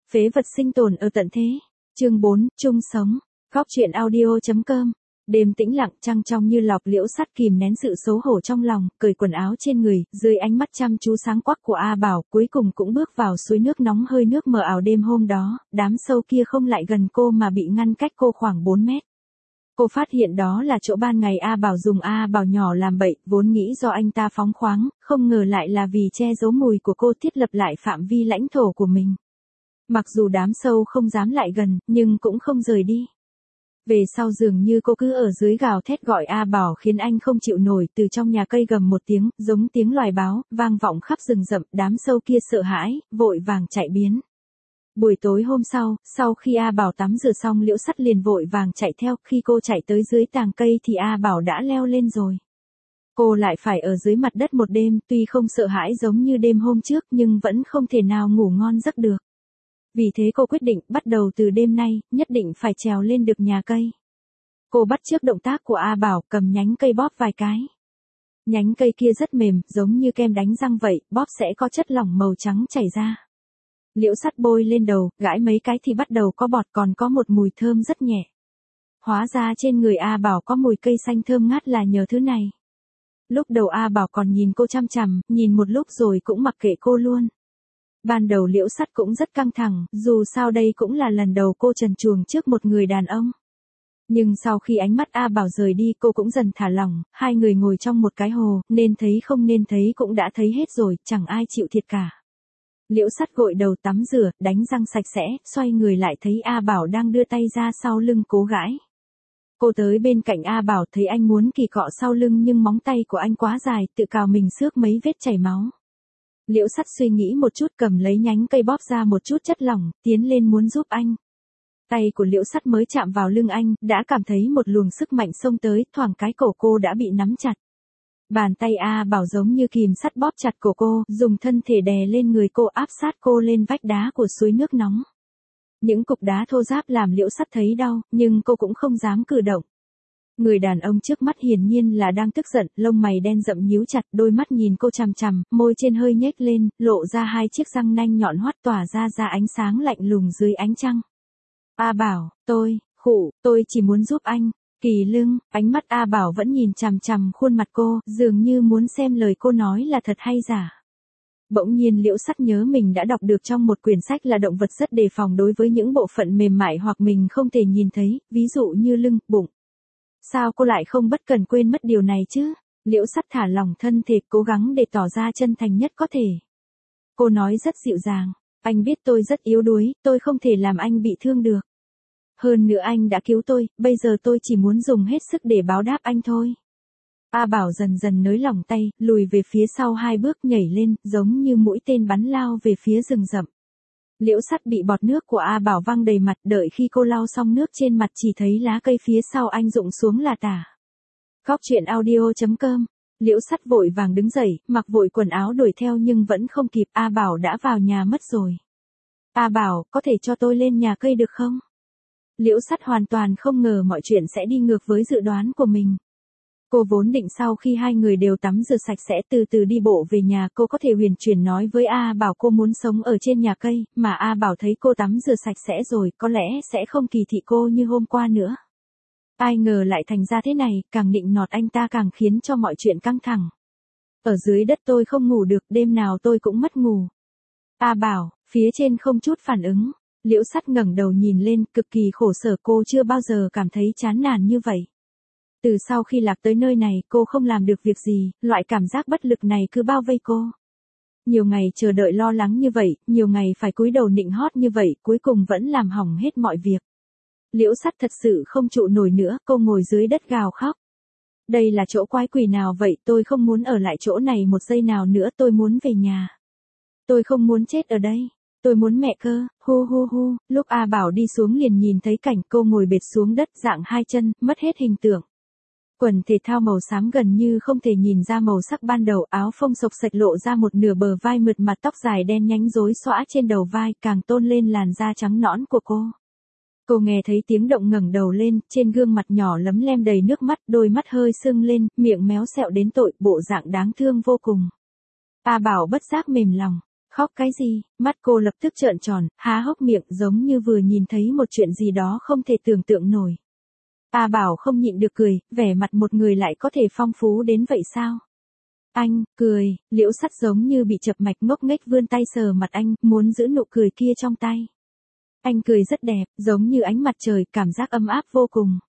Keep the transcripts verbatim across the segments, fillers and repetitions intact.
Phế vật sinh tồn ở tận thế. Chương bốn, chung sống. Góc truyện audio chấm com. Đêm tĩnh lặng, trăng trong như lọc, Liễu Sắt kìm nén sự xấu hổ trong lòng, cởi quần áo trên người, dưới ánh mắt chăm chú sáng quắc của A Bảo, cuối cùng cũng bước vào suối nước nóng hơi nước mờ ảo đêm hôm đó, đám sâu kia không lại gần cô mà bị ngăn cách cô khoảng bốn mét. Cô phát hiện đó là chỗ ban ngày A Bảo dùng A Bảo nhỏ làm bậy, vốn nghĩ do anh ta phóng khoáng, không ngờ lại là vì che giấu mùi của cô thiết lập lại phạm vi lãnh thổ của mình. Mặc dù đám sâu không dám lại gần, nhưng cũng không rời đi. Về sau dường như cô cứ ở dưới gào thét gọi A Bảo khiến anh không chịu nổi, từ trong nhà cây gầm một tiếng, giống tiếng loài báo, vang vọng khắp rừng rậm, đám sâu kia sợ hãi, vội vàng chạy biến. Buổi tối hôm sau, sau khi A Bảo tắm rửa xong, Liễu Sắt liền vội vàng chạy theo, khi cô chạy tới dưới tàng cây thì A Bảo đã leo lên rồi. Cô lại phải ở dưới mặt đất một đêm, tuy không sợ hãi giống như đêm hôm trước nhưng vẫn không thể nào ngủ ngon giấc được. Vì thế cô quyết định, bắt đầu từ đêm nay, nhất định phải trèo lên được nhà cây. Cô bắt chước động tác của A Bảo, cầm nhánh cây bóp vài cái. Nhánh cây kia rất mềm, giống như kem đánh răng vậy, bóp sẽ có chất lỏng màu trắng chảy ra. Liễu Sắt bôi lên đầu, gãi mấy cái thì bắt đầu có bọt, còn có một mùi thơm rất nhẹ. Hóa ra trên người A Bảo có mùi cây xanh thơm ngát là nhờ thứ này. Lúc đầu A Bảo còn nhìn cô chăm chằm, nhìn một lúc rồi cũng mặc kệ cô luôn. Ban đầu Liễu Sắt cũng rất căng thẳng, dù sao đây cũng là lần đầu cô trần truồng trước một người đàn ông. Nhưng sau khi ánh mắt A Bảo rời đi, cô cũng dần thả lỏng, hai người ngồi trong một cái hồ, nên thấy không nên thấy cũng đã thấy hết rồi, chẳng ai chịu thiệt cả. Liễu Sắt gội đầu tắm rửa, đánh răng sạch sẽ, xoay người lại thấy A Bảo đang đưa tay ra sau lưng cố gãi. Cô tới bên cạnh A Bảo thấy anh muốn kỳ cọ sau lưng nhưng móng tay của anh quá dài, tự cào mình xước mấy vết chảy máu. Liễu Sắt suy nghĩ một chút, cầm lấy nhánh cây bóp ra một chút chất lỏng, tiến lên muốn giúp anh. Tay của Liễu Sắt mới chạm vào lưng anh, đã cảm thấy một luồng sức mạnh xông tới, thoảng cái cổ cô đã bị nắm chặt. Bàn tay A Bảo giống như kìm sắt bóp chặt cổ cô, dùng thân thể đè lên người cô, áp sát cô lên vách đá của suối nước nóng. Những cục đá thô ráp làm Liễu Sắt thấy đau, nhưng cô cũng không dám cử động. Người đàn ông trước mắt hiển nhiên là đang tức giận, lông mày đen rậm nhíu chặt, đôi mắt nhìn cô chằm chằm, môi trên hơi nhếch lên, lộ ra hai chiếc răng nanh nhọn hoắt tỏa ra ra ánh sáng lạnh lùng dưới ánh trăng. A Bảo, tôi, khụ, tôi chỉ muốn giúp anh. Kỳ lưng, ánh mắt A Bảo vẫn nhìn chằm chằm khuôn mặt cô, dường như muốn xem lời cô nói là thật hay giả. Bỗng nhiên Liễu Sắt nhớ mình đã đọc được trong một quyển sách là động vật rất đề phòng đối với những bộ phận mềm mại hoặc mình không thể nhìn thấy, ví dụ như lưng, bụng. Sao cô lại không bất cần quên mất điều này chứ? Liễu Sắt thả lỏng thân thể, cố gắng để tỏ ra chân thành nhất có thể. Cô nói rất dịu dàng, anh biết tôi rất yếu đuối, tôi không thể làm anh bị thương được. Hơn nữa anh đã cứu tôi, bây giờ tôi chỉ muốn dùng hết sức để báo đáp anh thôi. A Bảo dần dần nới lỏng tay, lùi về phía sau hai bước, nhảy lên, giống như mũi tên bắn lao về phía rừng rậm. Liễu Sắt bị bọt nước của A Bảo văng đầy mặt, đợi khi cô lau xong nước trên mặt chỉ thấy lá cây phía sau anh rụng xuống là tả. Góc truyện audio chấm com. Liễu Sắt vội vàng đứng dậy, mặc vội quần áo đuổi theo nhưng vẫn không kịp, A Bảo đã vào nhà mất rồi. A Bảo, có thể cho tôi lên nhà cây được không? Liễu Sắt hoàn toàn không ngờ mọi chuyện sẽ đi ngược với dự đoán của mình. Cô vốn định sau khi hai người đều tắm rửa sạch sẽ từ từ đi bộ về nhà, cô có thể huyền chuyển nói với A Bảo cô muốn sống ở trên nhà cây, mà A Bảo thấy cô tắm rửa sạch sẽ rồi, có lẽ sẽ không kỳ thị cô như hôm qua nữa. Ai ngờ lại thành ra thế này, càng nịnh nọt anh ta càng khiến cho mọi chuyện căng thẳng. Ở dưới đất tôi không ngủ được, đêm nào tôi cũng mất ngủ. A Bảo, phía trên không chút phản ứng. Liễu Sắt ngẩng đầu nhìn lên, cực kỳ khổ sở, cô chưa bao giờ cảm thấy chán nản như vậy. Từ sau khi lạc tới nơi này, cô không làm được việc gì, loại cảm giác bất lực này cứ bao vây cô. Nhiều ngày chờ đợi lo lắng như vậy, nhiều ngày phải cúi đầu nịnh hót như vậy, cuối cùng vẫn làm hỏng hết mọi việc. Liễu Sắt thật sự không trụ nổi nữa, cô ngồi dưới đất gào khóc. Đây là chỗ quái quỷ nào vậy, tôi không muốn ở lại chỗ này một giây nào nữa, tôi muốn về nhà. Tôi không muốn chết ở đây. Tôi muốn mẹ cơ, hu hu hu, lúc A Bảo đi xuống liền nhìn thấy cảnh cô ngồi bệt xuống đất, dạng hai chân, mất hết hình tượng. Quần thể thao màu xám gần như không thể nhìn ra màu sắc ban đầu, áo phông xộc xệch lộ ra một nửa bờ vai mượt mà, tóc dài đen nhánh rối xõa trên đầu vai, càng tôn lên làn da trắng nõn của cô. Cô nghe thấy tiếng động ngẩng đầu lên, trên gương mặt nhỏ lấm lem đầy nước mắt, đôi mắt hơi sưng lên, miệng méo sẹo đến tội, bộ dạng đáng thương vô cùng. A Bảo bất giác mềm lòng. Khóc cái gì? Mắt cô lập tức trợn tròn, há hốc miệng giống như vừa nhìn thấy một chuyện gì đó không thể tưởng tượng nổi. A Bảo không nhịn được cười, vẻ mặt một người lại có thể phong phú đến vậy sao? Anh, cười, Liễu Sắt giống như bị chập mạch ngốc nghếch vươn tay sờ mặt anh, muốn giữ nụ cười kia trong tay. Anh cười rất đẹp, giống như ánh mặt trời, cảm giác ấm áp vô cùng.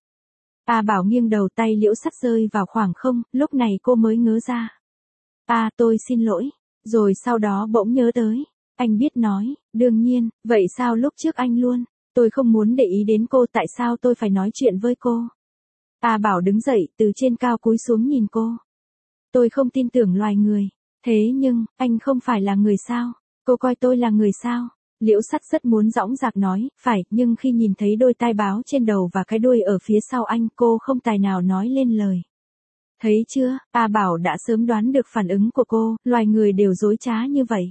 A Bảo nghiêng đầu, tay Liễu Sắt rơi vào khoảng không, lúc này cô mới ngớ ra. À, tôi xin lỗi. Rồi sau đó bỗng nhớ tới. Anh biết nói, đương nhiên, vậy sao lúc trước anh luôn? Tôi không muốn để ý đến cô, tại sao tôi phải nói chuyện với cô? A Bảo đứng dậy, từ trên cao cúi xuống nhìn cô. Tôi không tin tưởng loài người. Thế nhưng, anh không phải là người sao? Cô coi tôi là người sao? Liễu Sắt rất muốn dõng dạc nói, phải, nhưng khi nhìn thấy đôi tai báo trên đầu và cái đuôi ở phía sau anh, cô không tài nào nói lên lời. Thấy chưa, A Bảo đã sớm đoán được phản ứng của cô, loài người đều dối trá như vậy.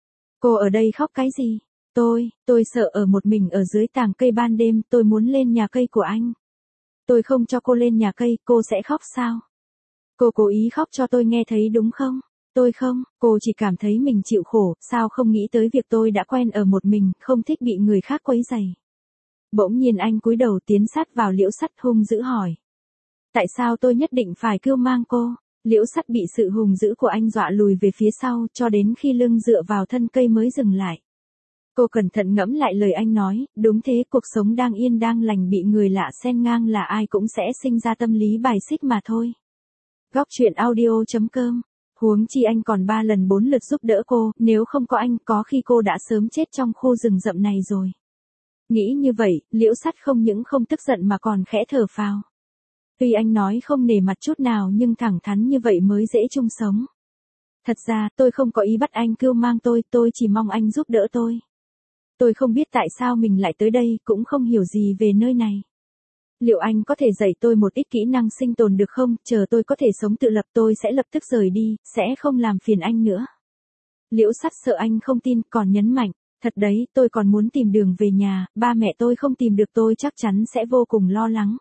Cô ở đây khóc cái gì? Tôi, tôi sợ ở một mình ở dưới tàng cây ban đêm, tôi muốn lên nhà cây của anh. Tôi không cho cô lên nhà cây, cô sẽ khóc sao? Cô cố ý khóc cho tôi nghe thấy đúng không? Tôi không, cô chỉ cảm thấy mình chịu khổ, sao không nghĩ tới việc tôi đã quen ở một mình, không thích bị người khác quấy rầy. Bỗng nhiên anh cúi đầu tiến sát vào Liễu Sắt hung dữ hỏi. Tại sao tôi nhất định phải cưu mang cô? Liễu Sắt bị sự hung dữ của anh dọa lùi về phía sau, cho đến khi lưng dựa vào thân cây mới dừng lại. Cô cẩn thận ngẫm lại lời anh nói, đúng thế, cuộc sống đang yên đang lành bị người lạ xen ngang là ai cũng sẽ sinh ra tâm lý bài xích mà thôi. Góc truyện audio chấm com. Huống chi anh còn ba lần bốn lượt giúp đỡ cô, nếu không có anh, có khi cô đã sớm chết trong khu rừng rậm này rồi. Nghĩ như vậy, Liễu Sắt không những không tức giận mà còn khẽ thở phào. Tuy anh nói không nể mặt chút nào nhưng thẳng thắn như vậy mới dễ chung sống. Thật ra, tôi không có ý bắt anh cưu mang tôi, tôi chỉ mong anh giúp đỡ tôi. Tôi không biết tại sao mình lại tới đây, cũng không hiểu gì về nơi này. Liệu anh có thể dạy tôi một ít kỹ năng sinh tồn được không, chờ tôi có thể sống tự lập tôi sẽ lập tức rời đi, sẽ không làm phiền anh nữa. Liễu Sắt sợ anh không tin, còn nhấn mạnh, thật đấy, tôi còn muốn tìm đường về nhà, ba mẹ tôi không tìm được tôi chắc chắn sẽ vô cùng lo lắng.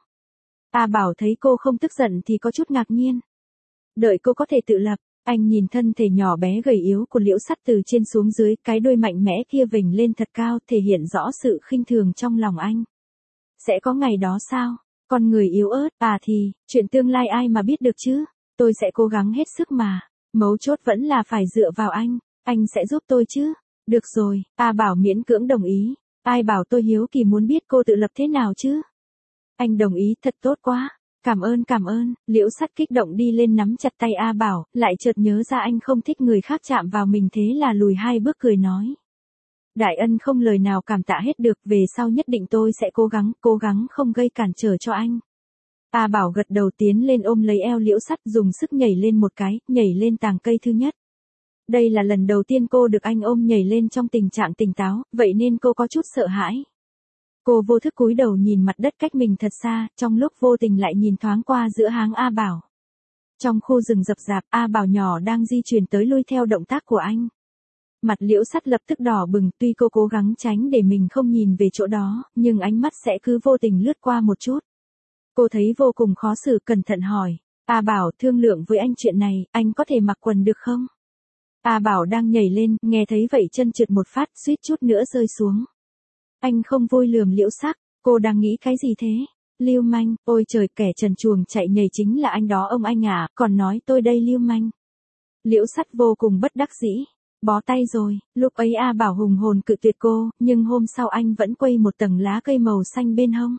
A Bảo thấy cô không tức giận thì có chút ngạc nhiên. Đợi cô có thể tự lập, anh nhìn thân thể nhỏ bé gầy yếu của Liễu Sắt từ trên xuống dưới, cái đuôi mạnh mẽ kia vểnh lên thật cao, thể hiện rõ sự khinh thường trong lòng anh. Sẽ có ngày đó sao? Con người yếu ớt, à thì, chuyện tương lai ai mà biết được chứ? Tôi sẽ cố gắng hết sức mà. Mấu chốt vẫn là phải dựa vào anh, anh sẽ giúp tôi chứ? Được rồi, A Bảo miễn cưỡng đồng ý. Ai bảo tôi hiếu kỳ muốn biết cô tự lập thế nào chứ? Anh đồng ý, thật tốt quá. Cảm ơn cảm ơn, Liễu Sắt kích động đi lên nắm chặt tay A Bảo, lại chợt nhớ ra anh không thích người khác chạm vào mình thế là lùi hai bước cười nói. Đại ân không lời nào cảm tạ hết được, về sau nhất định tôi sẽ cố gắng, cố gắng không gây cản trở cho anh. A Bảo gật đầu tiến lên ôm lấy eo Liễu Sắt dùng sức nhảy lên một cái, nhảy lên tàng cây thứ nhất. Đây là lần đầu tiên cô được anh ôm nhảy lên trong tình trạng tỉnh táo, vậy nên cô có chút sợ hãi. Cô vô thức cúi đầu nhìn mặt đất cách mình thật xa, trong lúc vô tình lại nhìn thoáng qua giữa háng A Bảo. Trong khu rừng rậm rạp, A Bảo nhỏ đang di chuyển tới lui theo động tác của anh. Mặt Liễu Sắt lập tức đỏ bừng, tuy cô cố gắng tránh để mình không nhìn về chỗ đó, nhưng ánh mắt sẽ cứ vô tình lướt qua một chút. Cô thấy vô cùng khó xử, cẩn thận hỏi. A Bảo, thương lượng với anh chuyện này, anh có thể mặc quần được không? A Bảo đang nhảy lên, nghe thấy vậy chân trượt một phát, suýt chút nữa rơi xuống. Anh không vui lườm Liễu Sắt, cô đang nghĩ cái gì thế? Lưu manh, ôi trời, kẻ trần truồng chạy nhảy chính là anh đó ông anh à, còn nói tôi đây lưu manh. Liễu Sắt vô cùng bất đắc dĩ. Bó tay rồi, lúc ấy A Bảo hùng hồn cự tuyệt cô, nhưng hôm sau anh vẫn quây một tầng lá cây màu xanh bên hông.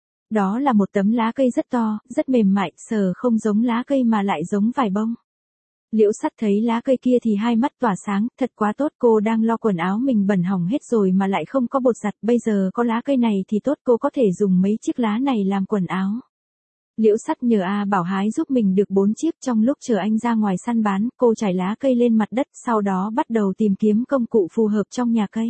Đó là một tấm lá cây rất to, rất mềm mại, sờ không giống lá cây mà lại giống vải bông. Liễu Sắt thấy lá cây kia thì hai mắt tỏa sáng, thật quá tốt, cô đang lo quần áo mình bẩn hỏng hết rồi mà lại không có bột giặt, bây giờ có lá cây này thì tốt, cô có thể dùng mấy chiếc lá này làm quần áo. Liễu Sắt nhờ A Bảo hái giúp mình được bốn chiếc, trong lúc chờ anh ra ngoài săn bán, cô trải lá cây lên mặt đất, sau đó bắt đầu tìm kiếm công cụ phù hợp trong nhà cây.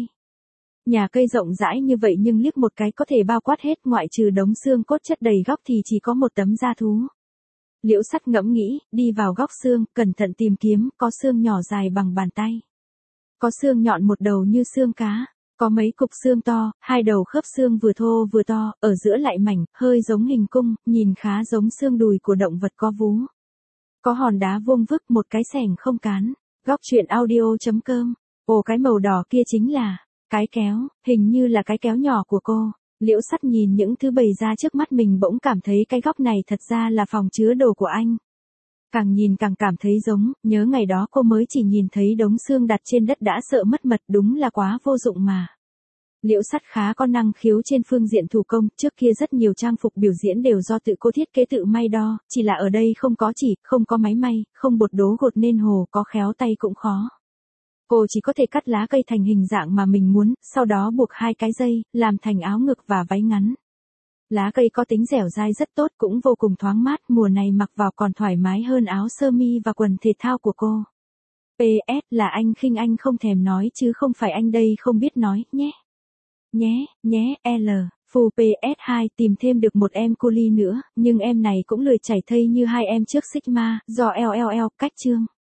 Nhà cây rộng rãi như vậy nhưng liếc một cái có thể bao quát hết, ngoại trừ đống xương cốt chất đầy góc thì chỉ có một tấm da thú. Liễu Sắt ngẫm nghĩ, đi vào góc xương, cẩn thận tìm kiếm, có xương nhỏ dài bằng bàn tay. Có xương nhọn một đầu như xương cá. Có mấy cục xương to, hai đầu khớp xương vừa thô vừa to, ở giữa lại mảnh, hơi giống hình cung, nhìn khá giống xương đùi của động vật có vú. Có hòn đá vuông vức, một cái xẻng không cán. Góc truyện audio chấm com Ồ, cái màu đỏ kia chính là cái kéo, hình như là cái kéo nhỏ của cô. Liễu Sắt nhìn những thứ bày ra trước mắt mình bỗng cảm thấy cái góc này thật ra là phòng chứa đồ của anh. Càng nhìn càng cảm thấy giống, nhớ ngày đó cô mới chỉ nhìn thấy đống xương đặt trên đất đã sợ mất mật, đúng là quá vô dụng mà. Liễu Sắt khá có năng khiếu trên phương diện thủ công, trước kia rất nhiều trang phục biểu diễn đều do tự cô thiết kế tự may đo, chỉ là ở đây không có chỉ, không có máy may, không bột đố gột nên hồ có khéo tay cũng khó. Cô chỉ có thể cắt lá cây thành hình dạng mà mình muốn, sau đó buộc hai cái dây, làm thành áo ngực và váy ngắn. Lá cây có tính dẻo dai rất tốt, cũng vô cùng thoáng mát, mùa này mặc vào còn thoải mái hơn áo sơ mi và quần thể thao của cô. pê ét là anh khinh, anh không thèm nói chứ không phải anh đây không biết nói, nhé. Nhé, nhé, L, phù pê ét hai tìm thêm được một em cu li nữa, nhưng em này cũng lười chảy thây như hai em trước Sigma, do lờ lờ lờ cách chương.